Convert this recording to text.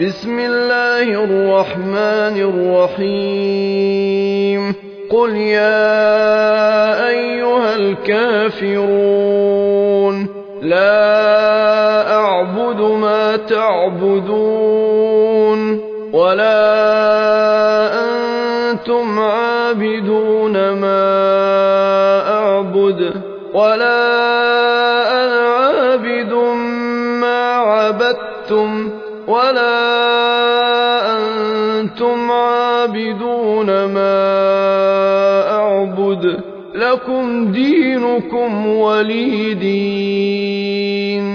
بسم الله الرحمن الرحيم قل يا أيها الكافرون لا أعبد ما تعبدون ولا أنتم عابدون ما أعبد ولا أنا عابد ما عبدتم ولا أنتم عابدون ما أعبد لكم دينكم ولي دين.